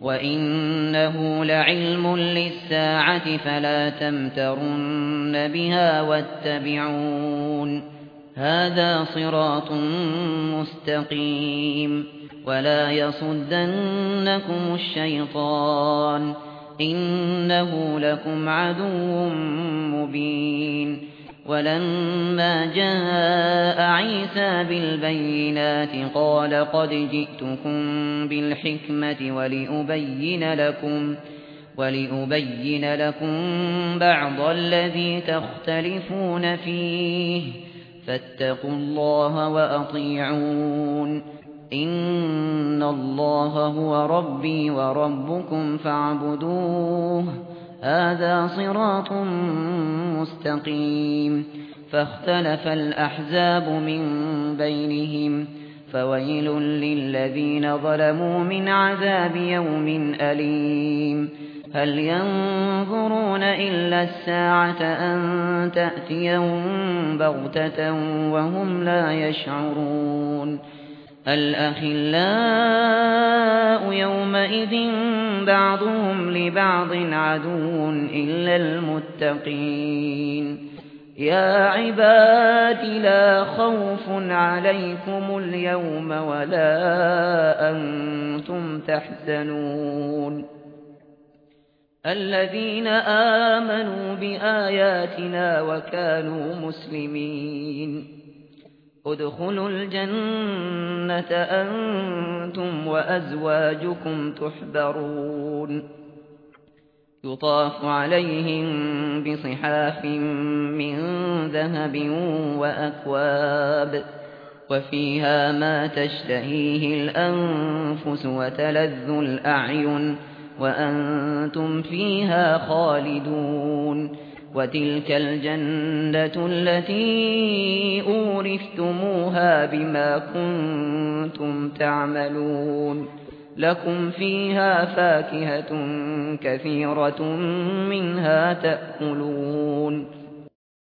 وَإِنَّهُ لَعِلْمٌ لِّلسَّاعَةِ فَلَا تَمْتَرُنَّ بِهَا وَاتَّبِعُونِ هَذَا صِرَاطٌ مُّسْتَقِيمٌ وَلَا يَصُدَّنَّكُمُ الشَّيْطَانُ إِنَّهُ لَكُمْ عَدُوٌّ مُّبِينٌ وَلَمَّا جَاءَ عِيسَىٰ بِالْبَيِّنَاتِ قَالَ قَدْ جِئْتُكُم بِالْحِكْمَةِ وَلِأُبَيِّنَ لَكُم بَعْضَ الَّذِي تَخْتَلِفُونَ فِيهِ فَاتَّقُوا اللَّهَ وَأَطِيعُونِ إِنَّ اللَّهَ هُوَ رَبِّي وَرَبُّكُمْ فَاعْبُدُوهُ هَذَا صِرَاطٌ مُّسْتَقِيمٌ فَاخْتَلَفَ الْأَحْزَابُ مِن بَيْنِهِمْ فَوَيْلٌ لِّلَّذِينَ ظَلَمُوا مِنْ عَذَابِ يَوْمٍ أَلِيمٍ هَلْ يَنظُرُونَ إِلَّا السَّاعَةَ أَن تَأْتِيَهُم بَغْتَةً وَهُمْ لَا يَشْعُرُونَ الْأَخِلَّاءُ يَوْمَئِذٍ بَعْضُهُمْ لِبَعْضٍ عَدُوٌّ إِلَّا الْمُتَّقِينَ يَا عِبَادِ لَا خَوْفٌ عَلَيْكُمُ الْيَوْمَ وَلَا أَنتُمْ تَحْزَنُونَ الَّذِينَ آمَنُوا بِآيَاتِنَا وَكَانُوا مُسْلِمِينَ ادْخُلُوا الْجَنَّةَ أَنتُمْ وَأَزْوَاجُكُمْ تُحْبَرُونَ يُطَافُ عَلَيْهِم بِصِحَافٍ مِّن ذَهَبٍ وَأَكْوَابٍ وَفِيهَا مَا تَشْتَهِيهِ الْأَنفُسُ وَتَلَذُّ الْأَعْيُنُ وَأَنتُمْ فِيهَا خَالِدُونَ وَتِلْكَ الْجَنَّةُ الَّتِي أُورِثْتُمُوهَا بِمَا كُنتُمْ تَعْمَلُونَ لَكُمْ فِيهَا فَاكِهَةٌ كَثِيرَةٌ مِنْهَا تَأْكُلُونَ